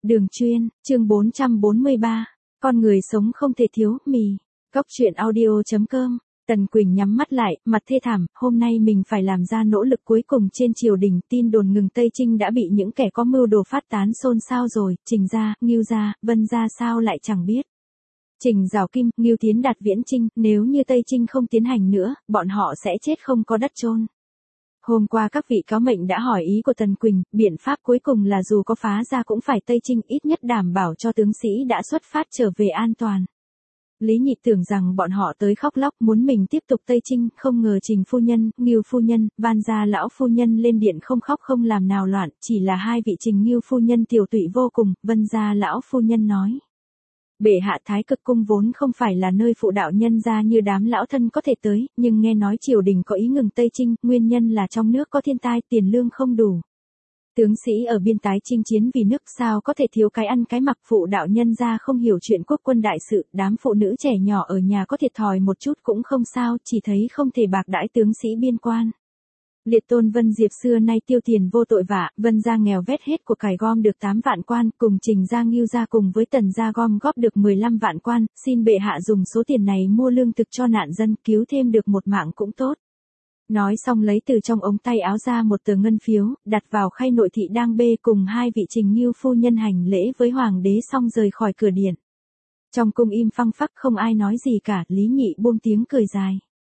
Đường chuyên, chương 443. Con người sống không thể thiếu, mì. Góc chuyện audio.com. Tần Quỳnh nhắm mắt lại, mặt thê thảm, hôm nay mình phải làm ra nỗ lực cuối cùng trên triều đình. Tin đồn ngừng Tây Trinh đã bị những kẻ có mưu đồ phát tán xôn xao rồi, Trình gia, Ngưu gia, Vân gia sao lại chẳng biết. Trình Giảo Kim, Ngưu Tiến Đạt Viễn Chinh, nếu như Tây Trinh không tiến hành nữa, bọn họ sẽ chết không có đất chôn. Hôm qua các vị cáo mệnh đã hỏi ý của Tần Quỳnh, biện pháp cuối cùng là dù có phá ra cũng phải Tây Trinh, ít nhất đảm bảo cho tướng sĩ đã xuất phát trở về an toàn. Lý Nhị tưởng rằng bọn họ tới khóc lóc muốn mình tiếp tục Tây Trinh, không ngờ Trình phu nhân, Ngưu phu nhân, Van gia lão phu nhân lên điện không khóc không làm nào loạn, chỉ là hai vị Trình Ngưu phu nhân tiểu tụy vô cùng. Vân gia lão phu nhân nói: bệ hạ, Thái Cực cung vốn không phải là nơi phụ đạo nhân gia như đám lão thân có thể tới, nhưng nghe nói triều đình có ý ngừng Tây Trinh, nguyên nhân là trong nước có thiên tai, tiền lương không đủ. Tướng sĩ ở biên tái chinh chiến vì nước, sao có thể thiếu cái ăn cái mặc. Phụ đạo nhân gia không hiểu chuyện quốc quân đại sự, đám phụ nữ trẻ nhỏ ở nhà có thiệt thòi một chút cũng không sao, chỉ thấy không thể bạc đãi tướng sĩ biên quan. Liệt tôn Vân Diệp xưa nay tiêu tiền vô tội vạ, Vân gia nghèo vét hết của cải gom được 8 vạn quan, cùng Trình gia Ngưu gia cùng với Tần gia gom góp được 15 vạn quan, xin bệ hạ dùng số tiền này mua lương thực cho nạn dân, cứu thêm được một mạng cũng tốt. Nói xong lấy từ trong ống tay áo ra một tờ ngân phiếu, đặt vào khay nội thị đang bê, cùng hai vị Trình Ngưu phu nhân hành lễ với hoàng đế xong rời khỏi cửa điện. Trong cung im phăng phắc không ai nói gì cả, Lý Nhị buông tiếng cười dài.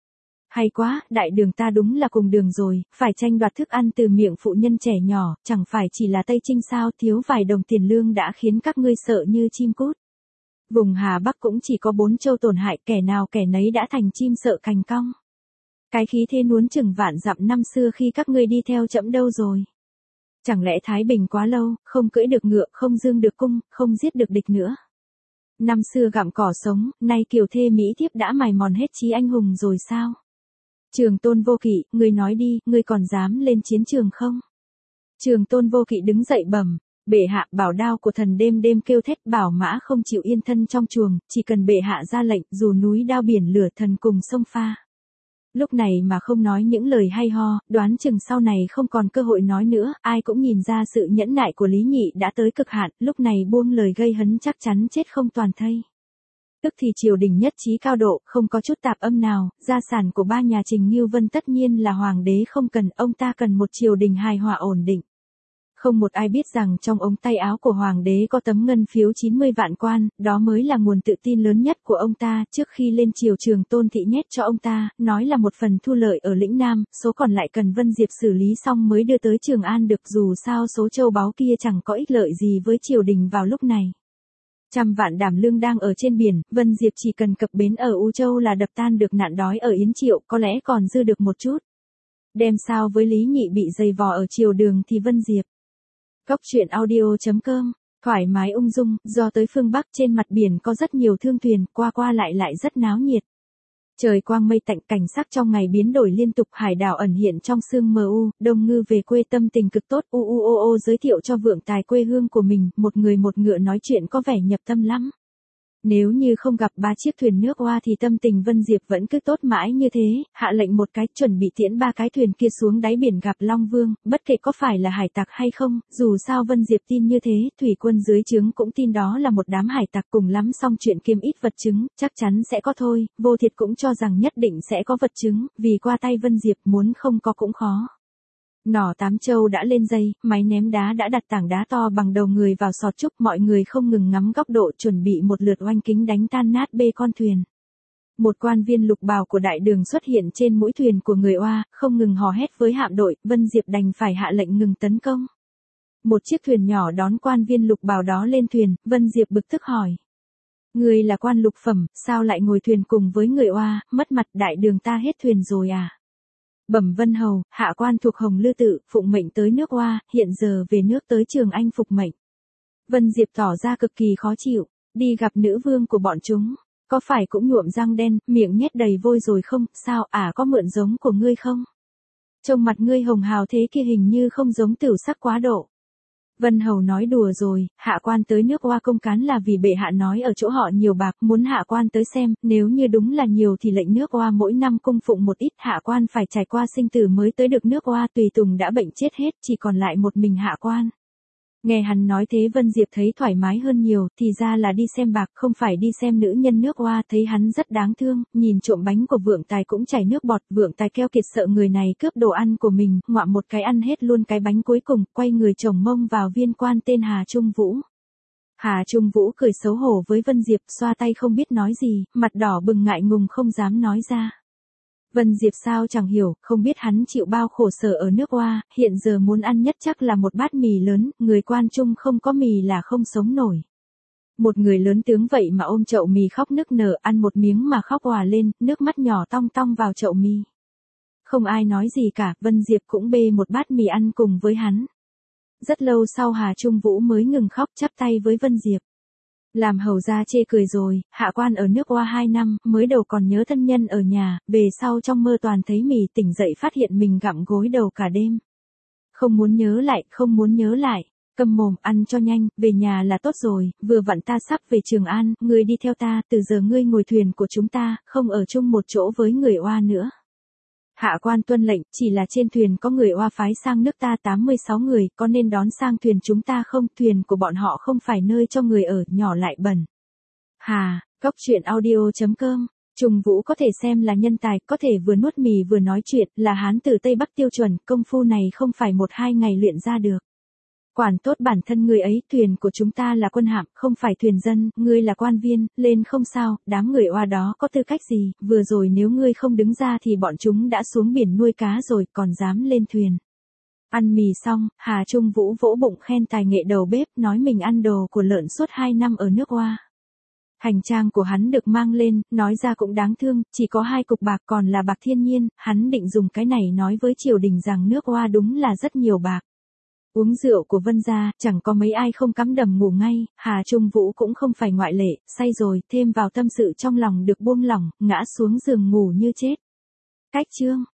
Hay quá, đại đường ta đúng là cùng đường rồi, phải tranh đoạt thức ăn từ miệng phụ nhân trẻ nhỏ, chẳng phải chỉ là Tây Trinh sao, thiếu vài đồng tiền lương đã khiến các ngươi sợ như chim cút. Vùng Hà Bắc cũng chỉ có 4 châu tổn hại, kẻ nào kẻ nấy đã thành chim sợ cành cong. Cái khí thế nuốn chửng vạn dặm năm xưa khi các ngươi đi theo trẫm đâu rồi? Chẳng lẽ Thái Bình quá lâu, không cưỡi được ngựa, không dương được cung, không giết được địch nữa? Năm xưa gặm cỏ sống, nay kiều thê mỹ thiếp đã mài mòn hết trí anh hùng rồi sao? Trường Tôn Vô Kỵ, ngươi nói đi, ngươi còn dám lên chiến trường không? Trường Tôn Vô Kỵ đứng dậy bẩm: bệ hạ, bảo đao của thần đêm đêm kêu thét, bảo mã không chịu yên thân trong chuồng, chỉ cần bệ hạ ra lệnh, dù núi đao biển lửa thần cùng sông pha. Lúc này mà không nói những lời hay ho, đoán chừng sau này không còn cơ hội nói nữa, ai cũng nhìn ra sự nhẫn nại của Lý Nhị đã tới cực hạn, lúc này buông lời gây hấn chắc chắn chết không toàn thây. Tức thì triều đình nhất trí cao độ, không có chút tạp âm nào, gia sản của ba nhà Trình Ngưu Vân tất nhiên là hoàng đế không cần, ông ta cần một triều đình hài hòa ổn định. Không một ai biết rằng trong ống tay áo của hoàng đế có tấm ngân phiếu 90 vạn quan, đó mới là nguồn tự tin lớn nhất của ông ta. Trước khi lên triều, Trường Tôn thị nhét cho ông ta, nói là một phần thu lợi ở lĩnh Nam, số còn lại cần Vân Diệp xử lý xong mới đưa tới Trường An được, dù sao số châu báu kia chẳng có ích lợi gì với triều đình vào lúc này. 100 vạn đảm lương đang ở trên biển, Vân Diệp chỉ cần cập bến ở U Châu là đập tan được nạn đói ở Yến Triệu, có lẽ còn dư được một chút. Đem sao với Lý Nhị bị dày vò ở triều đường thì Vân Diệp. Góc chuyện audio.com, thoải mái ung dung, do tới phương Bắc trên mặt biển có rất nhiều thương thuyền, qua qua lại rất náo nhiệt. Trời quang mây tạnh, cảnh sắc trong ngày biến đổi liên tục, hải đảo ẩn hiện trong sương mờ u, Đông Ngư về quê tâm tình cực tốt, giới thiệu cho vượng tài quê hương của mình, một người một ngựa nói chuyện có vẻ nhập tâm lắm. Nếu như không gặp 3 chiếc thuyền nước oa thì tâm tình Vân Diệp vẫn cứ tốt mãi như thế, hạ lệnh một cái, chuẩn bị tiễn 3 cái thuyền kia xuống đáy biển gặp Long Vương, bất kể có phải là hải tặc hay không, dù sao Vân Diệp tin như thế, thủy quân dưới trướng cũng tin đó là một đám hải tặc, cùng lắm xong chuyện kiêm ít vật chứng, chắc chắn sẽ có thôi, Vô Thiệt cũng cho rằng nhất định sẽ có vật chứng, vì qua tay Vân Diệp muốn không có cũng khó. Nỏ 8 châu đã lên dây, máy ném đá đã đặt tảng đá to bằng đầu người vào sọt trúc, mọi người không ngừng ngắm góc độ chuẩn bị một lượt oanh kính đánh tan nát bê con thuyền. Một quan viên lục bào của đại đường xuất hiện trên mũi thuyền của người oa, không ngừng hò hét với hạm đội, Vân Diệp đành phải hạ lệnh ngừng tấn công. Một chiếc thuyền nhỏ đón quan viên lục bào đó lên thuyền, Vân Diệp bực tức hỏi: người là quan lục phẩm, sao lại ngồi thuyền cùng với người oa, mất mặt, đại đường ta hết thuyền rồi à? Bẩm Vân Hầu, hạ quan thuộc Hồng Lư Tự, phụng mệnh tới nước oa, hiện giờ về nước tới Trường Anh phục mệnh. Vân Diệp tỏ ra cực kỳ khó chịu, đi gặp nữ vương của bọn chúng, có phải cũng nhuộm răng đen, miệng nhét đầy vôi rồi không, sao, có mượn giống của ngươi không? Trông mặt ngươi hồng hào thế kia hình như không giống Tửu Sắc quá độ. Vân Hầu nói đùa rồi, hạ quan tới nước oa công cán là vì bệ hạ nói ở chỗ họ nhiều bạc, muốn hạ quan tới xem, nếu như đúng là nhiều thì lệnh nước oa mỗi năm cung phụng một ít, hạ quan phải trải qua sinh tử mới tới được nước oa, tùy tùng đã bệnh chết hết, chỉ còn lại một mình hạ quan. Nghe hắn nói thế Vân Diệp thấy thoải mái hơn nhiều, thì ra là đi xem bạc không phải đi xem nữ nhân nước Hoa, thấy hắn rất đáng thương, nhìn trộm bánh của Vượng Tài cũng chảy nước bọt, Vượng Tài keo kiệt sợ người này cướp đồ ăn của mình, ngoạm một cái ăn hết luôn cái bánh cuối cùng, quay người chồng mông vào viên quan tên Hà Trung Vũ. Hà Trung Vũ cười xấu hổ với Vân Diệp, xoa tay không biết nói gì, mặt đỏ bừng ngại ngùng không dám nói ra. Vân Diệp sao chẳng hiểu, không biết hắn chịu bao khổ sở ở nước Hoa, hiện giờ muốn ăn nhất chắc là một bát mì lớn, người quan trung không có mì là không sống nổi. Một người lớn tướng vậy mà ôm chậu mì khóc nức nở, ăn một miếng mà khóc òa lên, nước mắt nhỏ tong tong vào chậu mì. Không ai nói gì cả, Vân Diệp cũng bê một bát mì ăn cùng với hắn. Rất lâu sau Hà Trung Vũ mới ngừng khóc, chắp tay với Vân Diệp. Làm hầu ra chê cười rồi, hạ quan ở nước Hoa 2 năm, mới đầu còn nhớ thân nhân ở nhà, về sau trong mơ toàn thấy mì, tỉnh dậy phát hiện mình gặm gối đầu cả đêm. Không muốn nhớ lại, câm mồm, ăn cho nhanh, về nhà là tốt rồi, vừa vặn ta sắp về Trường An, ngươi đi theo ta, từ giờ ngươi ngồi thuyền của chúng ta, không ở chung một chỗ với người Hoa nữa. Hạ quan tuân lệnh, chỉ là trên thuyền có người Hoa phái sang nước ta 86 người, có nên đón sang thuyền chúng ta không? Thuyền của bọn họ không phải nơi cho người ở, nhỏ lại bẩn. Hà, Cốc Truyện Audio.com. Trung Vũ có thể xem là nhân tài, có thể vừa nuốt mì vừa nói chuyện, là hán từ Tây Bắc tiêu chuẩn, công phu này không phải 1-2 ngày luyện ra được. Quản tốt bản thân ngươi ấy, thuyền của chúng ta là quân hạm, không phải thuyền dân, ngươi là quan viên, lên không sao, đám người Hoa đó có tư cách gì, vừa rồi nếu ngươi không đứng ra thì bọn chúng đã xuống biển nuôi cá rồi, còn dám lên thuyền. Ăn mì xong, Hà Trung Vũ vỗ bụng khen tài nghệ đầu bếp, nói mình ăn đồ của lợn suốt 2 năm ở nước Hoa. Hành trang của hắn được mang lên, nói ra cũng đáng thương, chỉ có 2 cục bạc còn là bạc thiên nhiên, hắn định dùng cái này nói với triều đình rằng nước Hoa đúng là rất nhiều bạc. Uống rượu của Vân gia, chẳng có mấy ai không cắm đầm ngủ ngay, Hà Trung Vũ cũng không phải ngoại lệ, say rồi, thêm vào tâm sự trong lòng được buông lỏng, ngã xuống giường ngủ như chết. Cách chương